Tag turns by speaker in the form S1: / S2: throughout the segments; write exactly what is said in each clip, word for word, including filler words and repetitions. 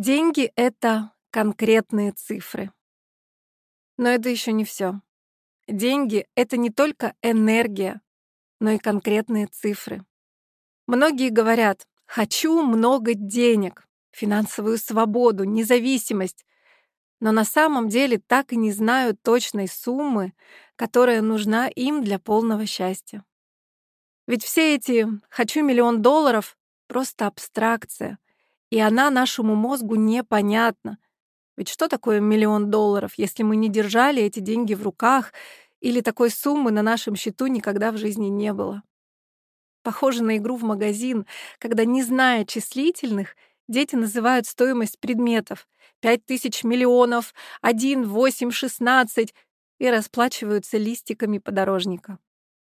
S1: Деньги — это конкретные цифры. Но это еще не все. Деньги — это не только энергия, но и конкретные цифры. Многие говорят: «Хочу много денег, финансовую свободу, независимость», но на самом деле так и не знают точной суммы, которая нужна им для полного счастья. Ведь все эти «хочу миллион долларов» — просто абстракция, и она нашему мозгу непонятна. Ведь что такое миллион долларов, если мы не держали эти деньги в руках или такой суммы на нашем счету никогда в жизни не было? Похоже на игру в магазин, когда, не зная числительных, дети называют стоимость предметов: пять тысяч миллионов, один, восемь, шестнадцать, и расплачиваются листиками подорожника.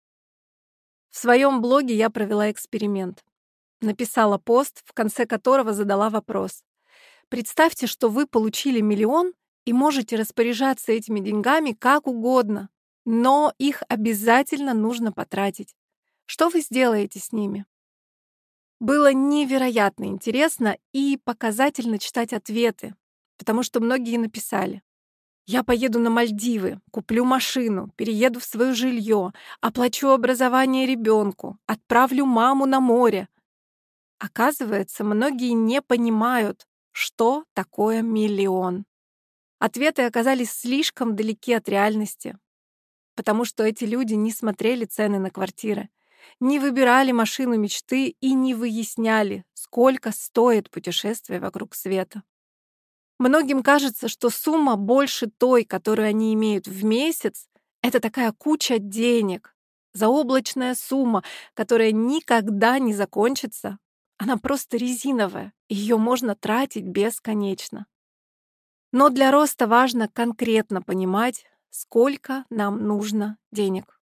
S1: В своем блоге я провела эксперимент. Написала пост, в конце которого задала вопрос. Представьте, что вы получили миллион и можете распоряжаться этими деньгами как угодно, но их обязательно нужно потратить. Что вы сделаете с ними? Было невероятно интересно и показательно читать ответы, потому что многие написали: «Я поеду на Мальдивы, куплю машину, перееду в свое жилье, оплачу образование ребенку, отправлю маму на море». Оказывается, многие не понимают, что такое миллион. Ответы оказались слишком далеки от реальности, потому что эти люди не смотрели цены на квартиры, не выбирали машину мечты и не выясняли, сколько стоит путешествие вокруг света. Многим кажется, что сумма больше той, которую они имеют в месяц, это такая куча денег, заоблачная сумма, которая никогда не закончится. Она просто резиновая, и ее можно тратить бесконечно. Но для роста важно конкретно понимать, сколько нам нужно денег.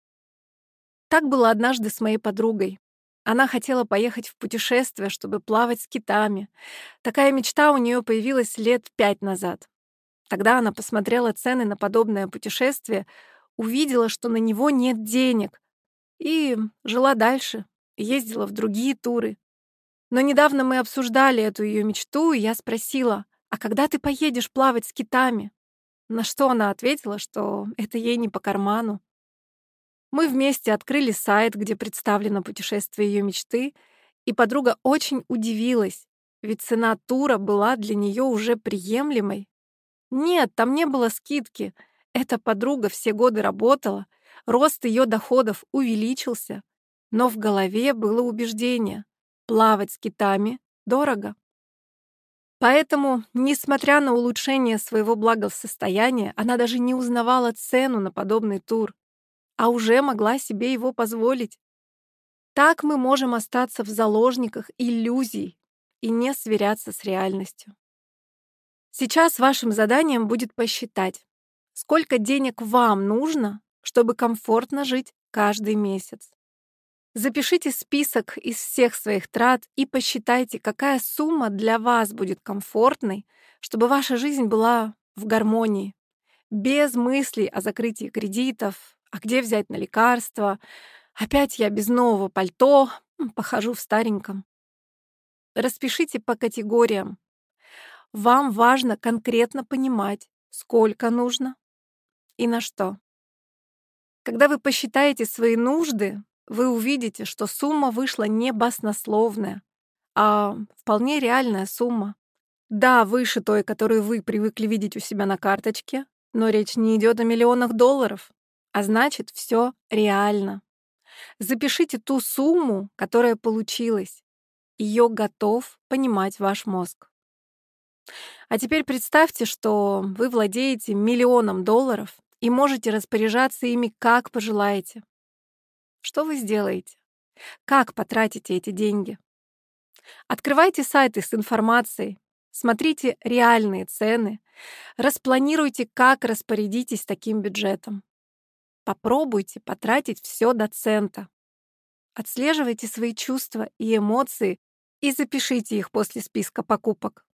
S1: Так было однажды с моей подругой. Она хотела поехать в путешествие, чтобы плавать с китами. Такая мечта у нее появилась лет пять назад. Тогда она посмотрела цены на подобное путешествие, увидела, что на него нет денег, и жила дальше, ездила в другие туры. Но недавно мы обсуждали эту ее мечту, и я спросила: «А когда ты поедешь плавать с китами?» На что она ответила, что это ей не по карману. Мы вместе открыли сайт, где представлено путешествие ее мечты, и подруга очень удивилась, ведь цена тура была для нее уже приемлемой. Нет, там не было скидки. Эта подруга все годы работала, рост ее доходов увеличился, но в голове было убеждение: плавать с китами дорого. Поэтому, несмотря на улучшение своего благосостояния, она даже не узнавала цену на подобный тур, а уже могла себе его позволить. Так мы можем остаться в заложниках иллюзий и не сверяться с реальностью. Сейчас вашим заданием будет посчитать, сколько денег вам нужно, чтобы комфортно жить каждый месяц. Запишите список из всех своих трат и посчитайте, какая сумма для вас будет комфортной, чтобы ваша жизнь была в гармонии, без мыслей о закрытии кредитов, а где взять на лекарства, опять я без нового пальто, м, похожу в стареньком. Распишите по категориям. Вам важно конкретно понимать, сколько нужно и на что. Когда вы посчитаете свои нужды, вы увидите, что сумма вышла не баснословная, а вполне реальная сумма. Да, выше той, которую вы привыкли видеть у себя на карточке, но речь не идет о миллионах долларов, а значит, все реально. Запишите ту сумму, которая получилась. Ее готов понимать ваш мозг. А теперь представьте, что вы владеете миллионом долларов и можете распоряжаться ими как пожелаете. Что вы сделаете? Как потратите эти деньги? Открывайте сайты с информацией, смотрите реальные цены, распланируйте, как распорядитесь таким бюджетом. Попробуйте потратить все до цента. Отслеживайте свои чувства и эмоции и запишите их после списка покупок.